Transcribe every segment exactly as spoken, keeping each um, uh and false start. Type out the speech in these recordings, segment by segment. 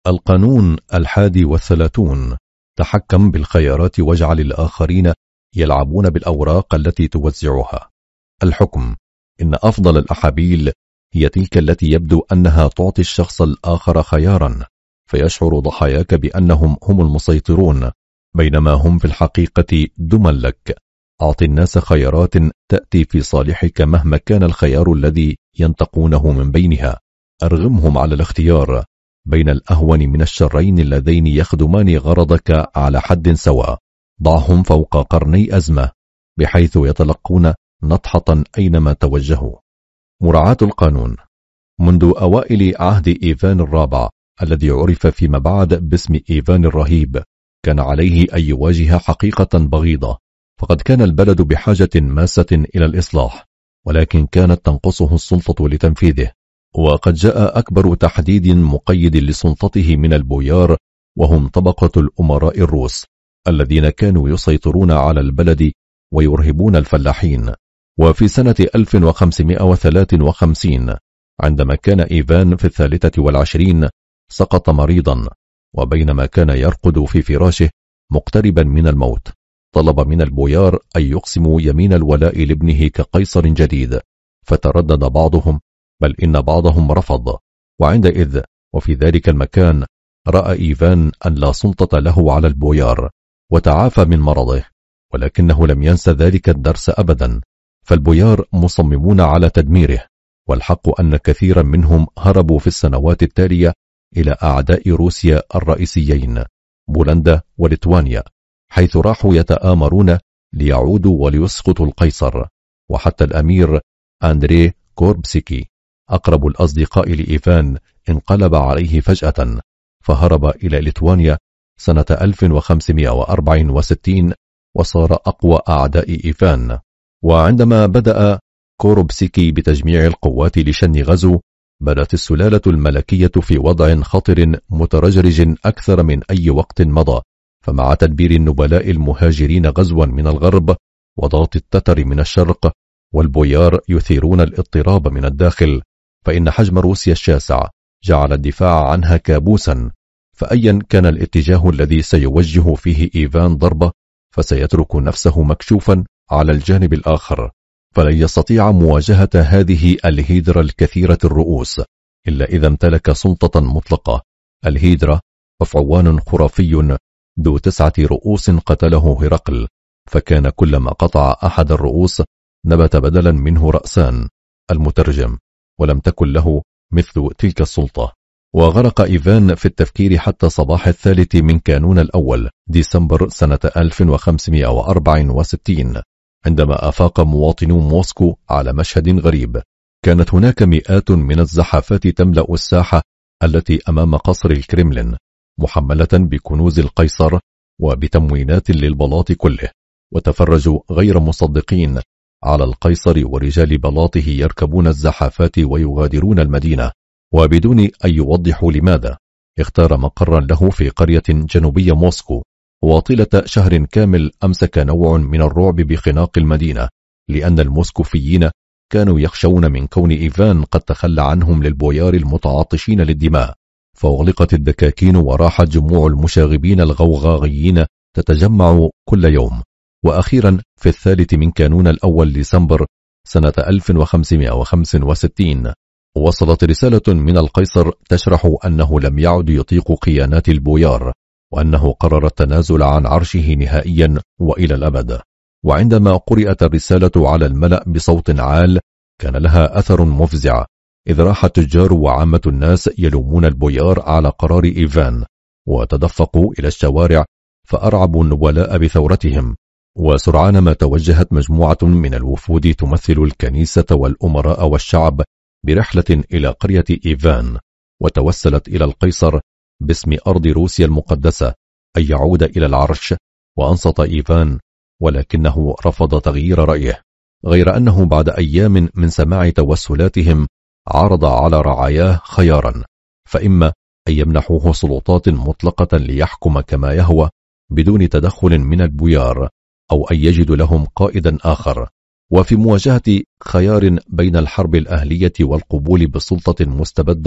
القانون الحادي والثلاثون: تحكم بالخيارات واجعل الآخرين يلعبون بالأوراق التي توزعها. الحكم: إن أفضل الأحابيل هي تلك التي يبدو أنها تعطي الشخص الآخر خيارا، فيشعر ضحاياك بأنهم هم المسيطرون، بينما هم في الحقيقة دما لك. أعط الناس خيارات تأتي في صالحك مهما كان الخيار الذي ينتقونه من بينها. أرغمهم على الاختيار بين الأهون من الشرين اللذين يخدمان غرضك على حد سواء. ضعهم فوق قرني أزمة بحيث يتلقون نطحة أينما توجهوا. مراعاة القانون. منذ أوائل عهد إيفان الرابع الذي عرف فيما بعد باسم إيفان الرهيب، كان عليه أن يواجه حقيقة بغيضة، فقد كان البلد بحاجة ماسة إلى الإصلاح، ولكن كانت تنقصه السلطة لتنفيذه. وقد جاء أكبر تحديد مقيد لسلطته من البويار، وهم طبقة الأمراء الروس الذين كانوا يسيطرون على البلد ويرهبون الفلاحين. وفي سنة ألف وخمسمائة وثلاثة وخمسين عندما كان إيفان في الثالثة والعشرين سقط مريضا، وبينما كان يرقد في فراشه مقتربا من الموت، طلب من البويار أن يقسموا يمين الولاء لابنه كقيصر جديد، فتردد بعضهم، بل إن بعضهم رفض. وعندئذ وفي ذلك المكان رأى إيفان أن لا سلطة له على البويار، وتعافى من مرضه، ولكنه لم ينسى ذلك الدرس أبدا، فالبويار مصممون على تدميره، والحق أن كثيرا منهم هربوا في السنوات التالية إلى أعداء روسيا الرئيسيين بولندا وليتوانيا، حيث راحوا يتآمرون ليعودوا وليسقطوا القيصر. وحتى الأمير أندري كوربسيكي أقرب الأصدقاء لإيفان انقلب عليه فجأة، فهرب إلى ليتوانيا سنة ألف وخمسمائة وأربعة وستين وصار أقوى أعداء إيفان. وعندما بدأ كوروبسيكي بتجميع القوات لشن غزو، بدأت السلالة الملكية في وضع خطر مترجرج أكثر من أي وقت مضى، فمع تدبير النبلاء المهاجرين غزوا من الغرب وضغط التتر من الشرق، والبويار يثيرون الاضطراب من الداخل، فإن حجم روسيا الشاسع جعل الدفاع عنها كابوسا، فأيا كان الاتجاه الذي سيوجه فيه إيفان ضربة فسيترك نفسه مكشوفا على الجانب الآخر، فلن يستطيع مواجهة هذه الهيدرا الكثيرة الرؤوس إلا إذا امتلك سلطة مطلقة. الهيدرا أفعوان خرافي ذو تسعة رؤوس قتله هرقل، فكان كلما قطع أحد الرؤوس نبت بدلا منه رأسان. المترجم: ولم تكن له مثل تلك السلطة. وغرق إيفان في التفكير حتى صباح الثالث من كانون الأول ديسمبر سنة ألف وخمسمائة وأربعة وستين، عندما أفاق مواطنو موسكو على مشهد غريب. كانت هناك مئات من الزحافات تملأ الساحة التي أمام قصر الكرملين، محملة بكنوز القيصر وبتموينات للبلاط كله، وتفرجوا غير مصدقين على القيصر ورجال بلاطه يركبون الزحافات ويغادرون المدينة، وبدون أن يوضحوا لماذا. اختار مقرا له في قرية جنوبية موسكو، وطيلة شهر كامل أمسك نوع من الرعب بخناق المدينة، لأن الموسكوفيين كانوا يخشون من كون إيفان قد تخلى عنهم للبويار المتعطشين للدماء، فأغلقت الدكاكين وراحت جموع المشاغبين الغوغاغيين تتجمع كل يوم. وأخيرا في الثالث من كانون الأول ديسمبر سنة ألف وخمسمائة وخمسة وستين وصلت رسالة من القيصر تشرح أنه لم يعد يطيق خيانات البويار، وأنه قرر التنازل عن عرشه نهائيا وإلى الأبد. وعندما قرأت الرسالة على الملأ بصوت عال كان لها أثر مفزع، إذ راح التجار وعامة الناس يلومون البويار على قرار إيفان، وتدفقوا إلى الشوارع فأرعبوا النبلاء بثورتهم. وسرعان ما توجهت مجموعة من الوفود تمثل الكنيسة والأمراء والشعب برحلة إلى قرية إيفان، وتوسلت إلى القيصر باسم أرض روسيا المقدسة أن يعود إلى العرش، وأنصت إيفان، ولكنه رفض تغيير رأيه، غير أنه بعد أيام من سماع توسلاتهم عرض على رعاياه خيارا، فإما أن يمنحوه سلطات مطلقة ليحكم كما يهوى بدون تدخل من البويار، أو أن يجد لهم قائدا آخر. وفي مواجهة خيار بين الحرب الأهلية والقبول بسلطة مستبدة،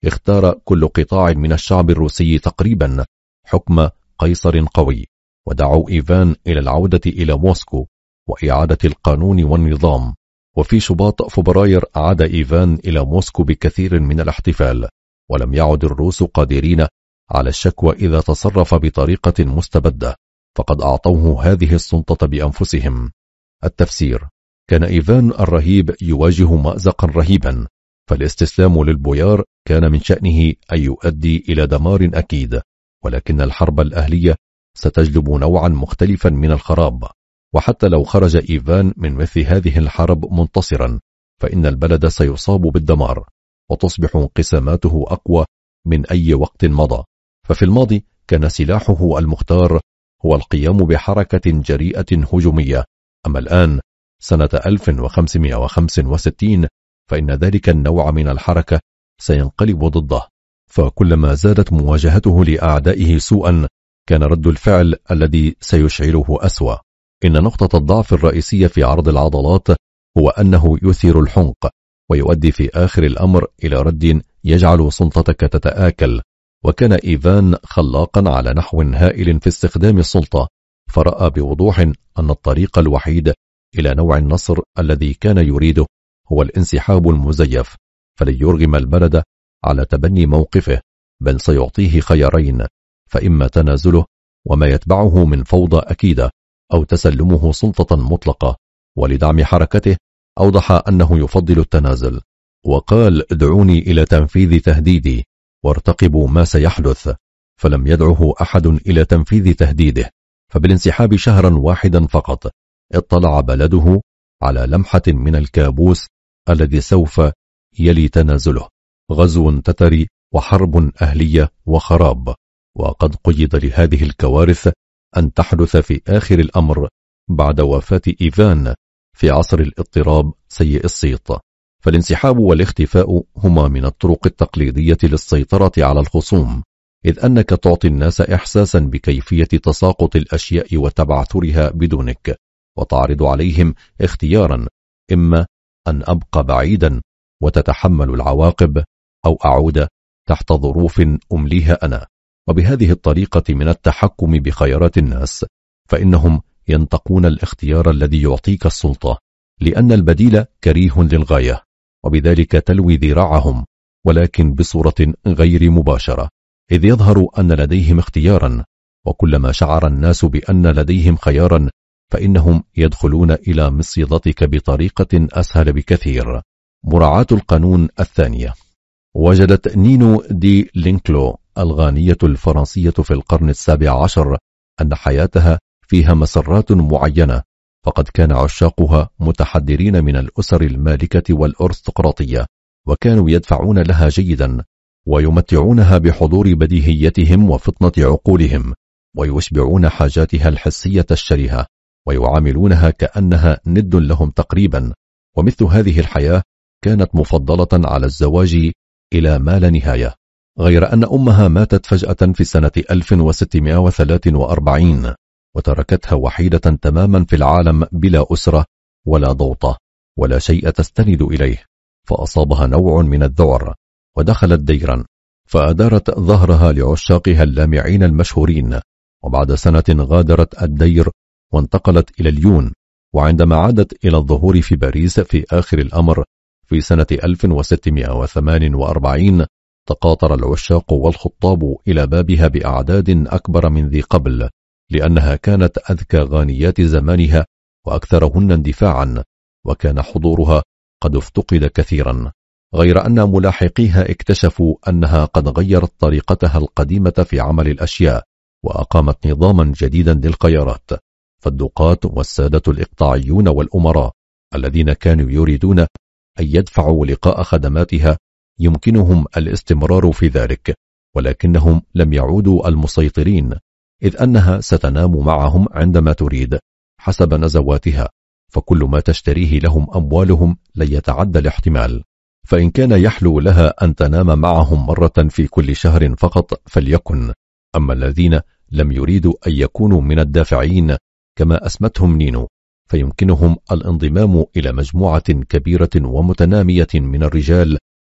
اختار كل قطاع من الشعب الروسي تقريبا حكم قيصر قوي، ودعوا إيفان إلى العودة إلى موسكو وإعادة القانون والنظام. وفي شباط فبراير عاد إيفان إلى موسكو بكثير من الاحتفال، ولم يعد الروس قادرين على الشكوى إذا تصرف بطريقة مستبدة، فقد أعطوه هذه السلطة بأنفسهم. التفسير: كان إيفان الرهيب يواجه مأزقا رهيبا، فالاستسلام للبويار كان من شأنه أن يؤدي إلى دمار أكيد، ولكن الحرب الأهلية ستجلب نوعا مختلفا من الخراب. وحتى لو خرج إيفان من مثل هذه الحرب منتصرا، فإن البلد سيصاب بالدمار، وتصبح انقساماته أقوى من أي وقت مضى. ففي الماضي كان سلاحه المختار هو القيام بحركة جريئة هجومية، أما الآن سنة ألف وخمسمائة وخمسة وستين فإن ذلك النوع من الحركة سينقلب ضده، فكلما زادت مواجهته لأعدائه سوءا كان رد الفعل الذي سيشعله أسوأ. إن نقطة الضعف الرئيسية في عرض العضلات هو أنه يثير الحمق، ويؤدي في آخر الأمر إلى رد يجعل سلطتك تتآكل. وكان إيفان خلاقا على نحو هائل في استخدام السلطة، فرأى بوضوح أن الطريق الوحيد إلى نوع النصر الذي كان يريده هو الانسحاب المزيف، فلن يرغم البلد على تبني موقفه، بل سيعطيه خيارين: فإما تنازله وما يتبعه من فوضى أكيدة، أو تسلمه سلطة مطلقة. ولدعم حركته أوضح أنه يفضل التنازل، وقال: ادعوني إلى تنفيذ تهديدي وارتقبوا ما سيحدث. فلم يدعه أحد إلى تنفيذ تهديده، فبالانسحاب شهرا واحدا فقط اطلع بلده على لمحة من الكابوس الذي سوف يلي تنازله: غزو تتري وحرب أهلية وخراب. وقد قيد لهذه الكوارث أن تحدث في آخر الأمر بعد وفاة إيفان في عصر الاضطراب سيء الصيت. فالانسحاب والاختفاء هما من الطرق التقليدية للسيطرة على الخصوم، إذ أنك تعطي الناس إحساسا بكيفية تساقط الأشياء وتبعثرها بدونك، وتعرض عليهم اختيارا: إما أن أبقى بعيدا وتتحمل العواقب، أو أعود تحت ظروف أمليها أنا. وبهذه الطريقة من التحكم بخيارات الناس فإنهم ينتقون الاختيار الذي يعطيك السلطة، لأن البديل كريه للغاية، وبذلك تلوي ذراعهم، ولكن بصورة غير مباشرة، إذ يظهر أن لديهم اختيارا. وكلما شعر الناس بأن لديهم خيارا فإنهم يدخلون إلى مصيدتك بطريقة أسهل بكثير. مراعاة القانون الثانية. وجدت نينو دي لينكلو الغانية الفرنسية في القرن السابع عشر أن حياتها فيها مسرات معينة، فقد كان عشاقها متحدرين من الأسر المالكة والأرستقراطية، وكانوا يدفعون لها جيدا ويمتعونها بحضور بديهيتهم وفطنة عقولهم، ويشبعون حاجاتها الحسية الشرهة، ويعاملونها كأنها ند لهم تقريبا. ومثل هذه الحياة كانت مفضلة على الزواج إلى ما لا نهاية، غير أن أمها ماتت فجأة في سنة ألف وستمائة وثلاثة وأربعين، وتركتها وحيدة تماما في العالم بلا أسرة ولا ضوطة ولا شيء تستند إليه، فأصابها نوع من الذعر ودخلت ديرا، فأدارت ظهرها لعشاقها اللامعين المشهورين. وبعد سنة غادرت الدير وانتقلت إلى ليون، وعندما عادت إلى الظهور في باريس في آخر الأمر في سنة ألف وستمائة وثمانية وأربعين تقاطر العشاق والخطاب إلى بابها بأعداد أكبر من ذي قبل، لأنها كانت أذكى غانيات زمانها وأكثرهن اندفاعا، وكان حضورها قد افتقد كثيرا، غير أن ملاحقيها اكتشفوا أنها قد غيرت طريقتها القديمة في عمل الأشياء، وأقامت نظاما جديدا للخيارات. فالدقات والسادة الإقطاعيون والأمراء الذين كانوا يريدون أن يدفعوا لقاء خدماتها يمكنهم الاستمرار في ذلك، ولكنهم لم يعودوا المسيطرين، إذ أنها ستنام معهم عندما تريد حسب نزواتها، فكل ما تشتريه لهم أموالهم لن يتعدى الاحتمال. فإن كان يحلو لها أن تنام معهم مرة في كل شهر فقط فليكن، أما الذين لم يريدوا أن يكونوا من الدافعين كما أسمتهم نينو فيمكنهم الانضمام إلى مجموعة كبيرة ومتنامية من الرجال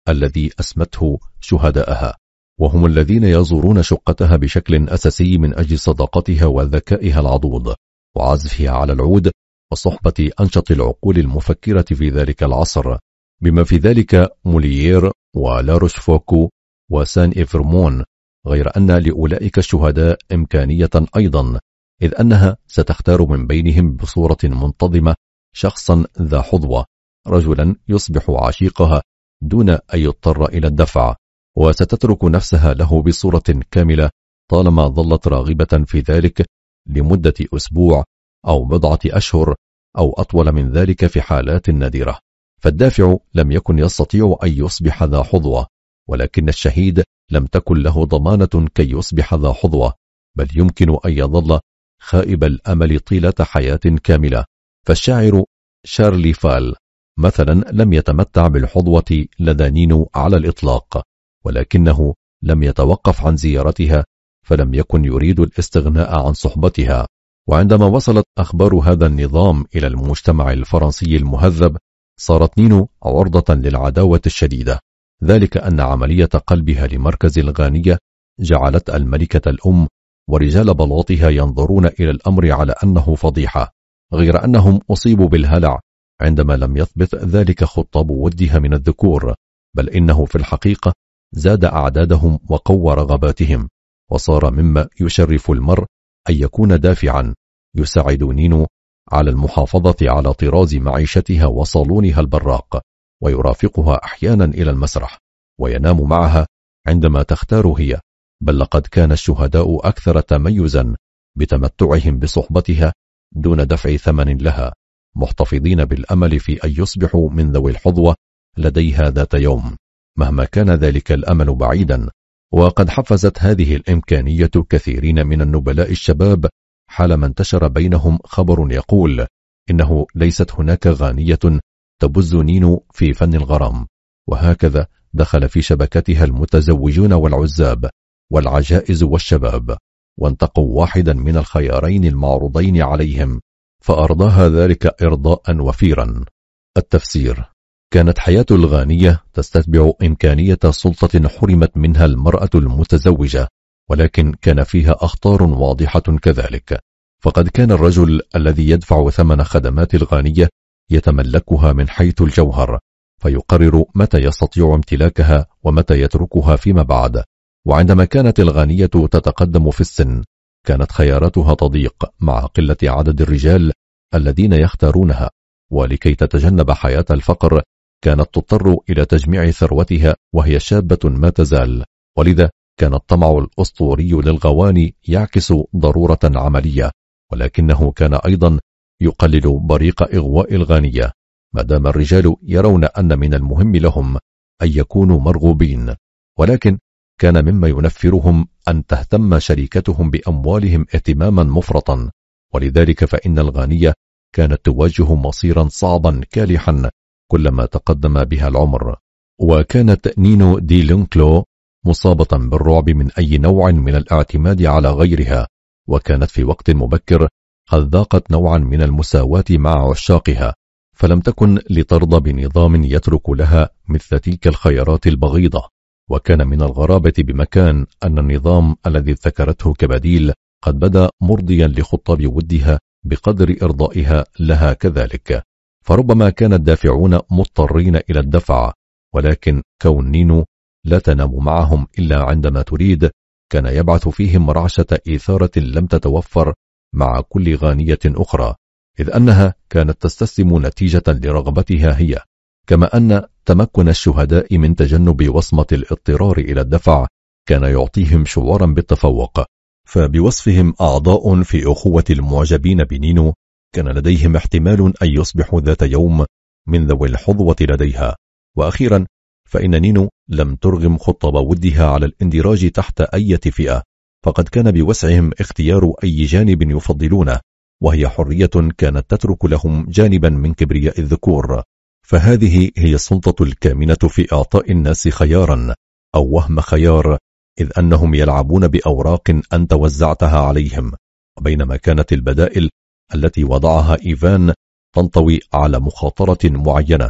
الذي أسمته شهداءها، وهم الذين يزورون شقتها بشكل أساسي من أجل صداقتها وذكائها العضوض وعزفها على العود وصحبة أنشط العقول المفكرة في ذلك العصر، بما في ذلك موليير ولاروشفوكو وسان إفرمون، غير أن لأولئك الشهداء إمكانية أيضا، إذ أنها ستختار من بينهم بصورة منتظمة شخصا ذا حظوة، رجلا يصبح عشيقها دون أن يضطر إلى الدفع، وستترك نفسها له بصورة كاملة طالما ظلت راغبة في ذلك لمدة أسبوع أو بضعة أشهر أو أطول من ذلك في حالات نادرة. فالدافع لم يكن يستطيع أن يصبح ذا حظوة، ولكن الشهيد لم تكن له ضمانة كي يصبح ذا حظوة، بل يمكن أن يظل خائب الأمل طيلة حياة كاملة. فالشاعر شارلي فال مثلا لم يتمتع بالحظوة لدى نينو على الإطلاق، ولكنه لم يتوقف عن زيارتها، فلم يكن يريد الاستغناء عن صحبتها. وعندما وصلت أخبار هذا النظام إلى المجتمع الفرنسي المهذب، صارت نينو عرضة للعداوة الشديدة، ذلك أن عملية قلبها لمركز الغانية جعلت الملكة الأم ورجال بلاطها ينظرون إلى الأمر على أنه فضيحة، غير أنهم أصيبوا بالهلع عندما لم يثبت ذلك خطاب ودها من الذكور، بل إنه في الحقيقة زاد أعدادهم وقوى رغباتهم، وصار مما يشرف المرء أن يكون دافعا يساعد نينو على المحافظة على طراز معيشتها وصالونها البراق، ويرافقها أحيانا إلى المسرح وينام معها عندما تختار هي، بل لقد كان الشهداء أكثر تميزا بتمتعهم بصحبتها دون دفع ثمن لها، محتفظين بالأمل في أن يصبحوا من ذوي الحظوة لديها ذات يوم مهما كان ذلك الأمل بعيدا. وقد حفزت هذه الإمكانية كثيرين من النبلاء الشباب حالما انتشر بينهم خبر يقول إنه ليست هناك غانية تبز نينو في فن الغرام، وهكذا دخل في شبكتها المتزوجون والعزاب والعجائز والشباب، وانتقوا واحدا من الخيارين المعروضين عليهم، فأرضاها ذلك إرضاء وفيرا. التفسير: كانت حياة الغانية تستتبع إمكانية سلطة حرمت منها المرأة المتزوجة، ولكن كان فيها أخطار واضحة كذلك، فقد كان الرجل الذي يدفع ثمن خدمات الغانية يتملكها من حيث الجوهر، فيقرر متى يستطيع امتلاكها ومتى يتركها فيما بعد. وعندما كانت الغانية تتقدم في السن، كانت خياراتها تضيق مع قلة عدد الرجال الذين يختارونها، ولكي تتجنب حياة الفقر كانت تضطر إلى تجميع ثروتها وهي شابة ما تزال، ولذا كان الطمع الأسطوري للغواني يعكس ضرورة عملية، ولكنه كان أيضا يقلل بريق إغواء الغانية، ما دام الرجال يرون أن من المهم لهم أن يكونوا مرغوبين، ولكن كان مما ينفرهم أن تهتم شريكتهم بأموالهم اهتماما مفرطا، ولذلك فإن الغانية كانت تواجه مصيرا صعبا كالحا كلما تقدم بها العمر. وكانت نينو دي لونكلو مصابة بالرعب من أي نوع من الاعتماد على غيرها، وكانت في وقت مبكر قد ذاقت نوعا من المساواة مع عشاقها، فلم تكن لترضى بنظام يترك لها مثل تلك الخيارات البغيضة. وكان من الغرابة بمكان أن النظام الذي ذكرته كبديل قد بدا مرضيا لخطاب ودها بقدر إرضائها لها كذلك، فربما كان الدافعون مضطرين إلى الدفع، ولكن كون نينو لا تنام معهم إلا عندما تريد كان يبعث فيهم رعشة إثارة لم تتوفر مع كل غانية أخرى، إذ أنها كانت تستسلم نتيجة لرغبتها هي، كما أن تمكن الشهداء من تجنب وصمة الاضطرار إلى الدفع كان يعطيهم شعورا بالتفوق. فبوصفهم أعضاء في أخوة المعجبين بنينو كان لديهم احتمال أن يصبحوا ذات يوم من ذوي الحظوة لديها. وأخيرا فإن نينو لم ترغم خطب ودها على الاندراج تحت أي فئة، فقد كان بوسعهم اختيار أي جانب يفضلونه، وهي حرية كانت تترك لهم جانبا من كبرياء الذكور. فهذه هي السلطة الكامنة في إعطاء الناس خيارا أو وهم خيار، إذ أنهم يلعبون بأوراق أنت وزعتها عليهم، وبينما كانت البدائل التي وضعها إيفان تنطوي على مخاطرة معينة،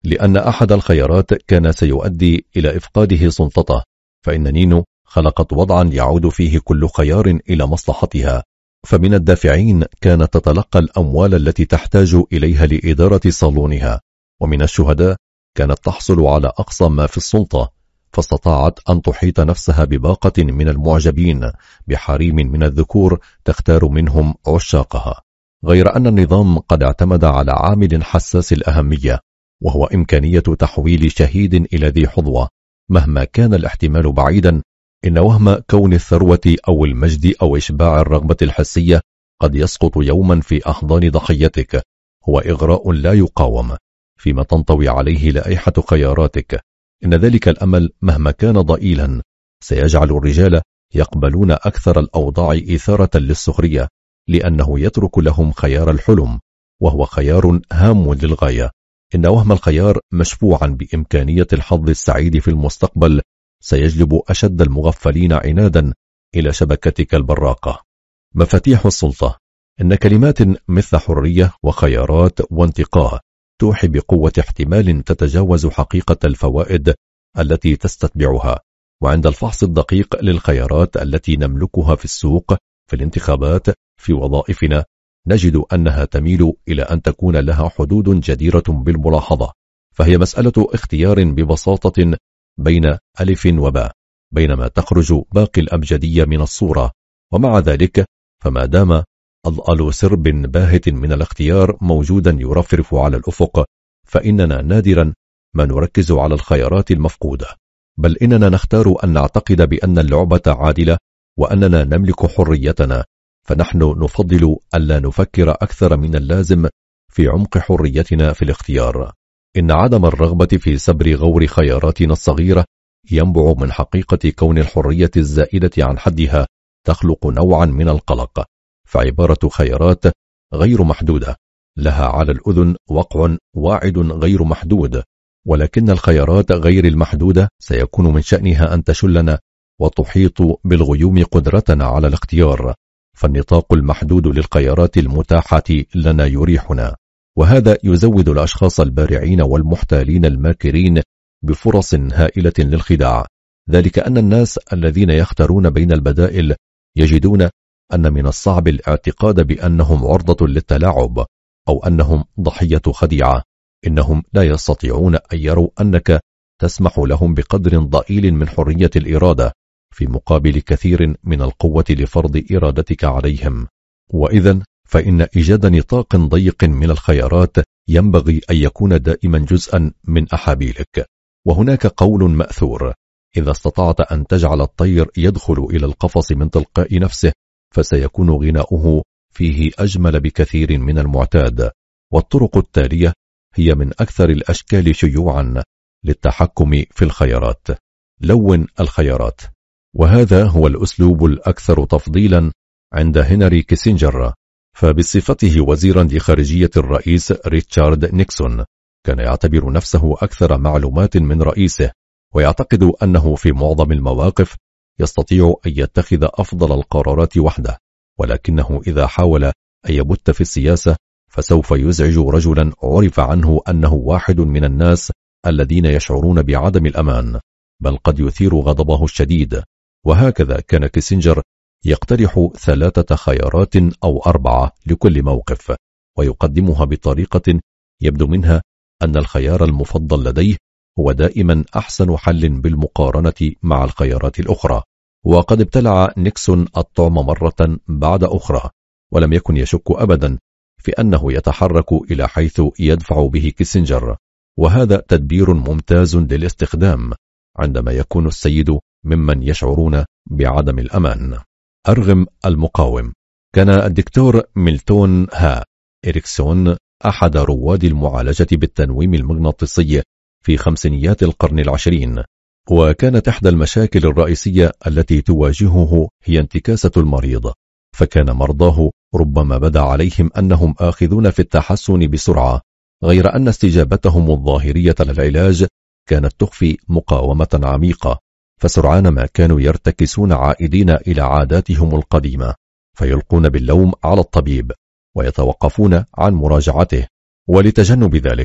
لأن أحد الخيارات كان سيؤدي إلى إفقاده سلطته، فإن نينو خلقت وضعا يعود فيه كل خيار إلى مصلحتها، فمن الدافعين كانت تتلقى الأموال التي تحتاج إليها لإدارة صالونها، ومن الشهداء كانت تحصل على أقصى ما في السلطة، فاستطاعت أن تحيط نفسها بباقة من المعجبين بحريم من الذكور تختار منهم عشاقها، غير أن النظام قد اعتمد على عامل حساس الأهمية، وهو إمكانية تحويل شهيد إلى ذي حظوة. مهما كان الاحتمال بعيدا، إن وهم كون الثروة أو المجد أو إشباع الرغبة الحسية قد يسقط يوما في أحضان ضحيتك هو إغراء لا يقاوم، فيما تنطوي عليه لائحة خياراتك. إن ذلك الأمل مهما كان ضئيلا سيجعل الرجال يقبلون أكثر الأوضاع إثارة للسخرية، لأنه يترك لهم خيار الحلم، وهو خيار هام للغاية. إن وهم الخيار مشفوعا بإمكانية الحظ السعيد في المستقبل سيجلب أشد المغفلين عنادا إلى شبكتك البراقة. مفاتيح السلطة. إن كلمات مثل حرية وخيارات وانتقاء توحي بقوة احتمال تتجاوز حقيقة الفوائد التي تستتبعها، وعند الفحص الدقيق للخيارات التي نملكها في السوق، في الانتخابات، في وظائفنا، نجد أنها تميل إلى أن تكون لها حدود جديرة بالملاحظة، فهي مسألة اختيار ببساطة بين ألف وباء، بينما تخرج باقي الأبجدية من الصورة. ومع ذلك فما دام أضأل سرب باهت من الاختيار موجودا يرفرف على الأفق، فإننا نادرا ما نركز على الخيارات المفقودة، بل إننا نختار أن نعتقد بأن اللعبة عادلة وأننا نملك حريتنا، فنحن نفضل ألا نفكر أكثر من اللازم في عمق حريتنا في الاختيار. إن عدم الرغبة في سبر غور خياراتنا الصغيرة ينبع من حقيقة كون الحرية الزائدة عن حدها تخلق نوعا من القلق، فعبارة خيارات غير محدودة لها على الأذن وقع واعد غير محدود، ولكن الخيارات غير المحدودة سيكون من شأنها أن تشلنا وتحيط بالغيوم قدرتنا على الاختيار، فالنطاق المحدود للخيارات المتاحة لنا يريحنا، وهذا يزود الأشخاص البارعين والمحتالين الماكرين بفرص هائلة للخداع. ذلك أن الناس الذين يختارون بين البدائل يجدون أن من الصعب الاعتقاد بأنهم عرضة للتلاعب أو أنهم ضحية خديعة. إنهم لا يستطيعون أن يروا أنك تسمح لهم بقدر ضئيل من حرية الإرادة في مقابل كثير من القوة لفرض إرادتك عليهم، وإذا فإن إيجاد نطاق ضيق من الخيارات ينبغي أن يكون دائما جزءا من أحابيلك. وهناك قول مأثور: إذا استطعت أن تجعل الطير يدخل إلى القفص من تلقاء نفسه فسيكون غناؤه فيه أجمل بكثير من المعتاد. والطرق التالية هي من أكثر الأشكال شيوعا للتحكم في الخيارات. لون الخيارات، وهذا هو الأسلوب الأكثر تفضيلا عند هنري كيسنجر، فبصفته وزيرا لخارجية الرئيس ريتشارد نيكسون كان يعتبر نفسه أكثر معلومات من رئيسه، ويعتقد أنه في معظم المواقف يستطيع أن يتخذ أفضل القرارات وحده، ولكنه إذا حاول أن يبت في السياسة فسوف يزعج رجلا عرف عنه أنه واحد من الناس الذين يشعرون بعدم الأمان، بل قد يثير غضبه الشديد. وهكذا كان كيسنجر يقترح ثلاثة خيارات أو أربعة لكل موقف، ويقدمها بطريقة يبدو منها أن الخيار المفضل لديه هو دائما أحسن حل بالمقارنة مع الخيارات الأخرى. وقد ابتلع نيكسون الطعم مرة بعد أخرى، ولم يكن يشك أبدا في أنه يتحرك إلى حيث يدفع به كيسنجر، وهذا تدبير ممتاز للاستخدام عندما يكون السيد ممن يشعرون بعدم الأمان. أرغم المقاوم. كان الدكتور ميلتون ها إريكسون أحد رواد المعالجة بالتنويم المغناطيسي في خمسينيات القرن العشرين، وكانت إحدى المشاكل الرئيسية التي تواجهه هي انتكاسة المريض، فكان مرضاه ربما بدا عليهم أنهم آخذون في التحسن بسرعة، غير أن استجابتهم الظاهرية للعلاج كانت تخفي مقاومة عميقة، فسرعان ما كانوا يرتكسون عائدين إلى عاداتهم القديمة، فيلقون باللوم على الطبيب ويتوقفون عن مراجعته. ولتجنب ذلك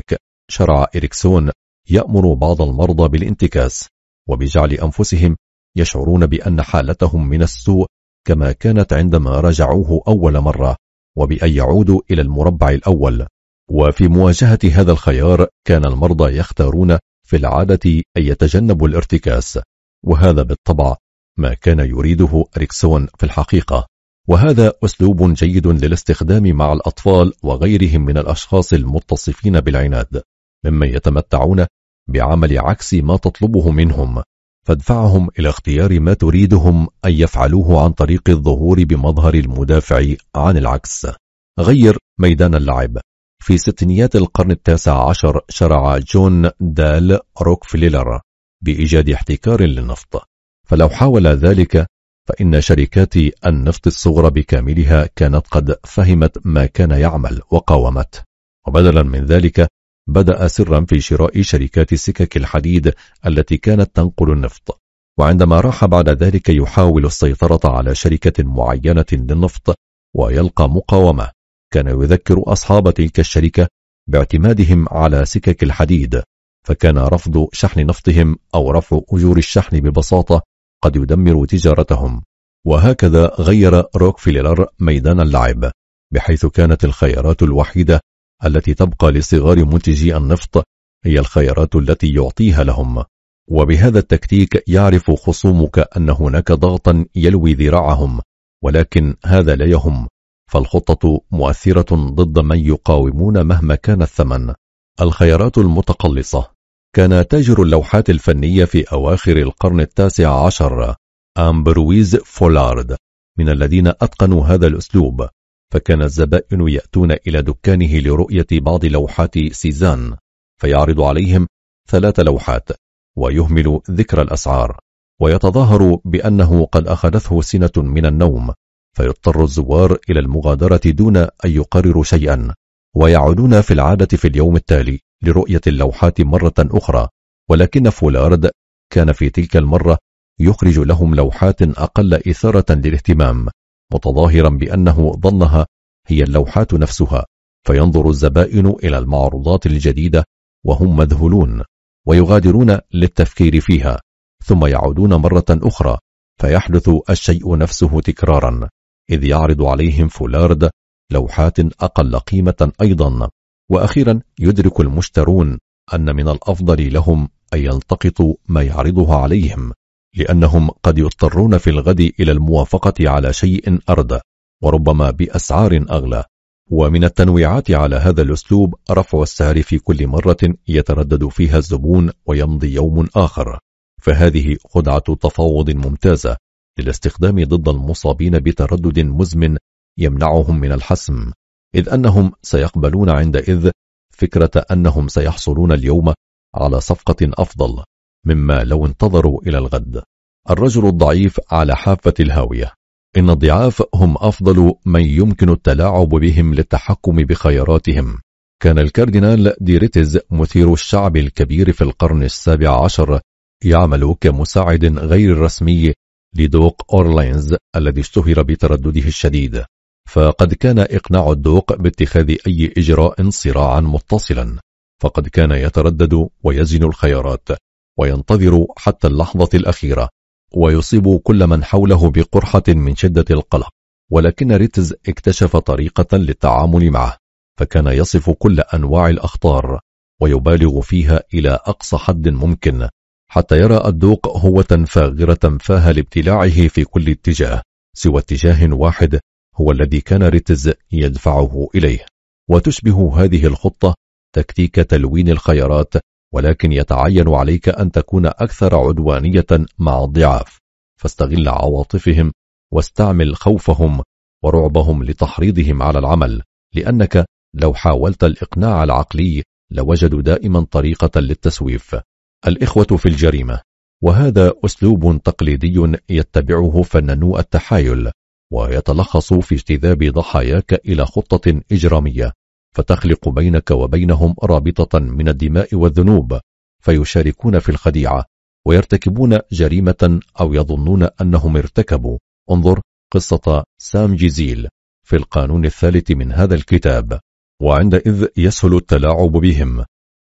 شرع إريكسون يأمر بعض المرضى بالانتكاس وبجعل أنفسهم يشعرون بأن حالتهم من السوء كما كانت عندما رجعوه أول مرة، وبأن يعودوا إلى المربع الأول. وفي مواجهة هذا الخيار كان المرضى يختارون في العادة أن يتجنبوا الارتكاس، وهذا بالطبع ما كان يريده إريكسون في الحقيقة. وهذا أسلوب جيد للاستخدام مع الأطفال وغيرهم من الأشخاص المتصفين بالعناد، ممن يتمتعون بعمل عكس ما تطلبه منهم، فادفعهم إلى اختيار ما تريدهم أن يفعلوه عن طريق الظهور بمظهر المدافع عن العكس. غير ميدان اللعب. في ستينيات القرن التاسع عشر شرع جون دال روكفليلر بإيجاد احتكار للنفط، فلو حاول ذلك فإن شركات النفط الصغرى بكاملها كانت قد فهمت ما كان يعمل وقاومت، وبدلا من ذلك بدأ سرا في شراء شركات سكك الحديد التي كانت تنقل النفط. وعندما راح بعد ذلك يحاول السيطرة على شركة معينة للنفط ويلقى مقاومة، كان يذكر أصحاب تلك الشركة باعتمادهم على سكك الحديد، فكان رفض شحن نفطهم أو رفع أجور الشحن ببساطة قد يدمر تجارتهم. وهكذا غير روكفليلر ميدان اللعب، بحيث كانت الخيارات الوحيدة التي تبقى لصغار منتجي النفط هي الخيارات التي يعطيها لهم. وبهذا التكتيك يعرف خصومك أن هناك ضغطا يلوي ذراعهم، ولكن هذا لا يهم، فالخطة مؤثرة ضد من يقاومون مهما كان الثمن. الخيارات المتقلصة. كان تاجر اللوحات الفنية في أواخر القرن التاسع عشر أمبرويز فولارد من الذين أتقنوا هذا الأسلوب، فكان الزبائن يأتون إلى دكانه لرؤية بعض لوحات سيزان، فيعرض عليهم ثلاث لوحات ويهمل ذكر الأسعار، ويتظاهر بأنه قد أخذته سنة من النوم، فيضطر الزوار إلى المغادرة دون أن يقرروا شيئا، ويعودون في العادة في اليوم التالي لرؤية اللوحات مرة أخرى. ولكن فولارد كان في تلك المرة يخرج لهم لوحات أقل إثارة للاهتمام، متظاهرا بأنه ظنها هي اللوحات نفسها، فينظر الزبائن إلى المعروضات الجديدة وهم مذهولون ويغادرون للتفكير فيها، ثم يعودون مرة أخرى فيحدث الشيء نفسه تكرارا، إذ يعرض عليهم فولارد لوحات أقل قيمة أيضا. وأخيرا يدرك المشترون أن من الأفضل لهم أن يلتقطوا ما يعرضه عليهم، لأنهم قد يضطرون في الغد إلى الموافقة على شيء أردى وربما بأسعار أغلى. ومن التنويعات على هذا الأسلوب رفع السعر في كل مرة يتردد فيها الزبون ويمضي يوم آخر، فهذه خدعة تفاوض ممتازة للاستخدام ضد المصابين بتردد مزمن يمنعهم من الحسم، إذ أنهم سيقبلون عندئذ فكرة أنهم سيحصلون اليوم على صفقة أفضل مما لو انتظروا إلى الغد. الرجل الضعيف على حافة الهاوية. إن الضعاف هم أفضل من يمكن التلاعب بهم للتحكم بخياراتهم. كان الكاردينال دي ريتز مثير الشعب الكبير في القرن السابع عشر يعمل كمساعد غير رسمي لدوق أورلينز الذي اشتهر بتردده الشديد، فقد كان إقناع الدوق باتخاذ أي إجراء صراعا متصلا، فقد كان يتردد ويزن الخيارات وينتظر حتى اللحظة الأخيرة، ويصيب كل من حوله بقرحة من شدة القلق. ولكن ريتز اكتشف طريقة للتعامل معه، فكان يصف كل أنواع الأخطار ويبالغ فيها إلى أقصى حد ممكن، حتى يرى الدوق هوة فاغرة فاها لابتلاعه في كل اتجاه سوى اتجاه واحد هو الذي كان ريتز يدفعه إليه. وتشبه هذه الخطة تكتيك تلوين الخيارات، ولكن يتعين عليك أن تكون أكثر عدوانية مع الضعاف، فاستغل عواطفهم واستعمل خوفهم ورعبهم لتحريضهم على العمل، لأنك لو حاولت الإقناع العقلي لوجدوا دائما طريقة للتسويف. الإخوة في الجريمة. وهذا أسلوب تقليدي يتبعه فنانو التحايل، ويتلخص في اجتذاب ضحاياك إلى خطة إجرامية فتخلق بينك وبينهم رابطة من الدماء والذنوب، فيشاركون في الخديعة ويرتكبون جريمة أو يظنون أنهم ارتكبوا. انظر قصة سام جيزيل في القانون الثالث من هذا الكتاب. وعندئذ يسهل التلاعب بهم،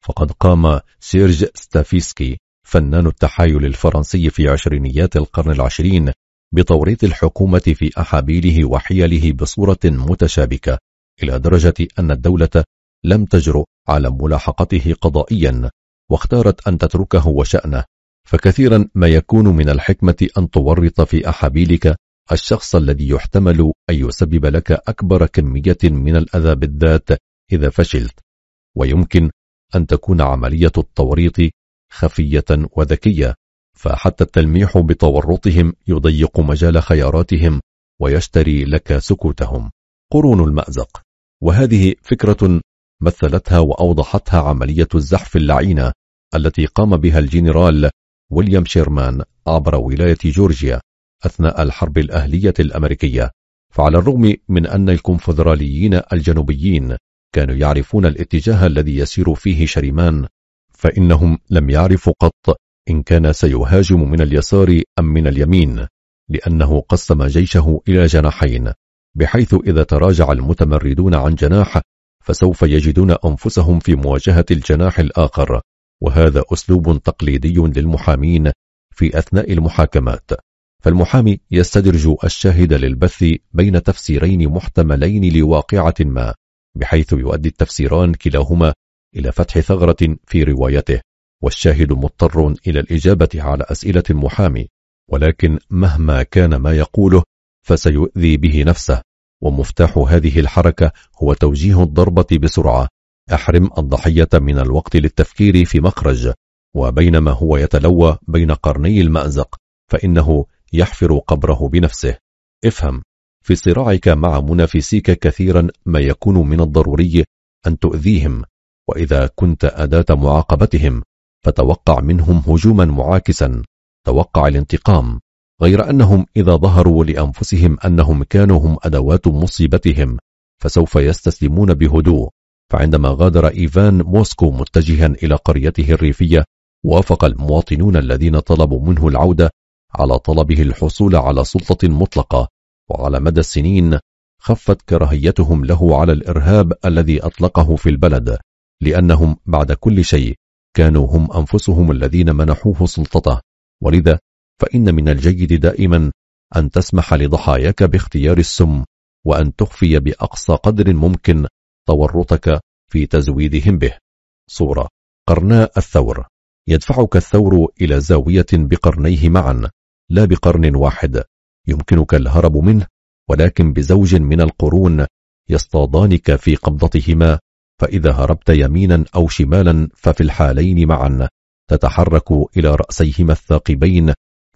فقد قام سيرج ستافيسكي فنان التحايل الفرنسي في عشرينيات القرن العشرين بتوريط الحكومة في أحابيله وحيله بصورة متشابكة، إلى درجة أن الدولة لم تجرؤ على ملاحقته قضائيا، واختارت أن تتركه وشأنه. فكثيرا ما يكون من الحكمة أن تورط في أحابيلك الشخص الذي يحتمل أن يسبب لك أكبر كمية من الأذى بالذات إذا فشلت، ويمكن أن تكون عملية التوريط خفية وذكية، فحتى التلميح بتورطهم يضيق مجال خياراتهم ويشتري لك سكوتهم. قرون المأزق، وهذه فكرة مثلتها وأوضحتها عملية الزحف اللعينة التي قام بها الجنرال ويليام شيرمان عبر ولاية جورجيا أثناء الحرب الأهلية الأمريكية. فعلى الرغم من أن الكونفدراليين الجنوبيين كانوا يعرفون الاتجاه الذي يسير فيه شريمان، فإنهم لم يعرفوا قط إن كان سيهاجم من اليسار أم من اليمين، لأنه قسم جيشه إلى جناحين، بحيث إذا تراجع المتمردون عن جناح فسوف يجدون أنفسهم في مواجهة الجناح الآخر، وهذا أسلوب تقليدي للمحامين في أثناء المحاكمات. فالمحامي يستدرج الشاهد للبث بين تفسيرين محتملين لواقعة ما، بحيث يؤدي التفسيران كلاهما إلى فتح ثغرة في روايته، والشاهد مضطر إلى الإجابة على أسئلة المحامي، ولكن مهما كان ما يقوله فسيؤذي به نفسه. ومفتاح هذه الحركة هو توجيه الضربة بسرعة، أحرم الضحية من الوقت للتفكير في مخرج، وبينما هو يتلوى بين قرني المأزق فإنه يحفر قبره بنفسه. افهم، في صراعك مع منافسيك كثيرا ما يكون من الضروري أن تؤذيهم، وإذا كنت أداة معاقبتهم فتوقع منهم هجوما معاكسا، توقع الانتقام، غير أنهم إذا ظهروا لأنفسهم أنهم كانوا هم أدوات مصيبتهم فسوف يستسلمون بهدوء. فعندما غادر إيفان موسكو متجها إلى قريته الريفية، وافق المواطنون الذين طلبوا منه العودة على طلبه الحصول على سلطة مطلقة، وعلى مدى السنين خفت كراهيتهم له على الإرهاب الذي أطلقه في البلد، لأنهم بعد كل شيء كانوا هم أنفسهم الذين منحوه سلطته. ولذا فإن من الجيد دائما أن تسمح لضحاياك باختيار السم، وأن تخفي بأقصى قدر ممكن تورطك في تزويدهم به. صورة: قرناء الثور. يدفعك الثور إلى زاوية بقرنيه معا، لا بقرن واحد يمكنك الهرب منه، ولكن بزوج من القرون يصطادانك في قبضتهما، فإذا هربت يمينا أو شمالا ففي الحالين معا تتحرك إلى رأسيهما الثاقبين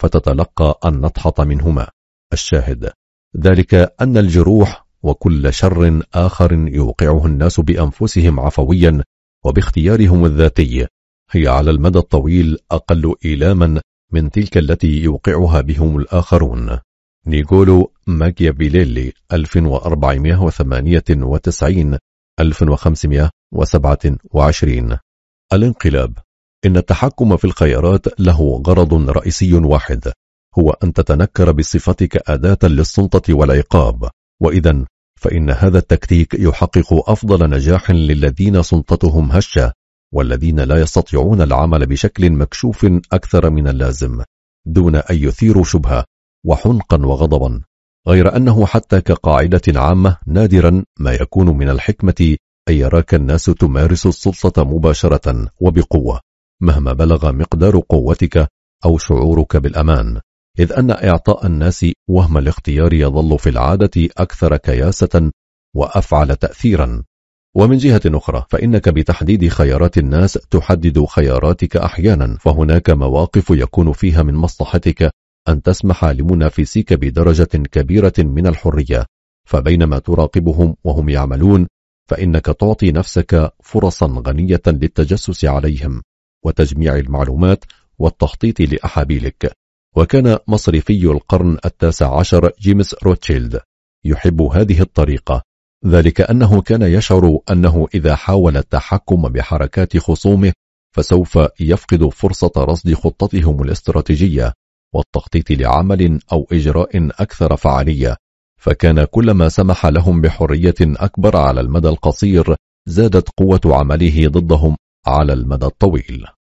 فتتلقى النطحة منهما. الشاهد ذلك أن الجروح وكل شر آخر يوقعه الناس بأنفسهم عفويا وباختيارهم الذاتي هي على المدى الطويل أقل إيلاما من تلك التي يوقعها بهم الآخرون. نيكولو ماكيافيليلي ألف وأربعمائة وثمانية وتسعين ألف وخمسمائة وسبعة وعشرين. الانقلاب. إن التحكم في الخيارات له غرض رئيسي واحد، هو أن تتنكر بصفتك أداة للسلطة والعقاب، وإذن فإن هذا التكتيك يحقق أفضل نجاح للذين سلطتهم هشة، والذين لا يستطيعون العمل بشكل مكشوف أكثر من اللازم دون أن يثيروا شبهة وحنقا وغضبا. غير أنه حتى كقاعدة عامة نادرا ما يكون من الحكمة أن يراك الناس تمارس السلطة مباشرة وبقوة مهما بلغ مقدار قوتك أو شعورك بالأمان، إذ أن إعطاء الناس وهم الاختيار يظل في العادة أكثر كياسة وأفعل تأثيرا. ومن جهة أخرى فإنك بتحديد خيارات الناس تحدد خياراتك أحيانا، فهناك مواقف يكون فيها من مصلحتك أن تسمح لمنافسيك بدرجة كبيرة من الحرية، فبينما تراقبهم وهم يعملون فإنك تعطي نفسك فرصا غنية للتجسس عليهم وتجميع المعلومات والتخطيط لأحابيلك. وكان مصرفي القرن التاسع عشر جيمس روتشيلد يحب هذه الطريقة، ذلك أنه كان يشعر أنه إذا حاول التحكم بحركات خصومه فسوف يفقد فرصة رصد خطتهم الاستراتيجية والتخطيط لعمل أو إجراء أكثر فعالية، فكان كلما سمح لهم بحرية أكبر على المدى القصير زادت قوة عمله ضدهم على المدى الطويل.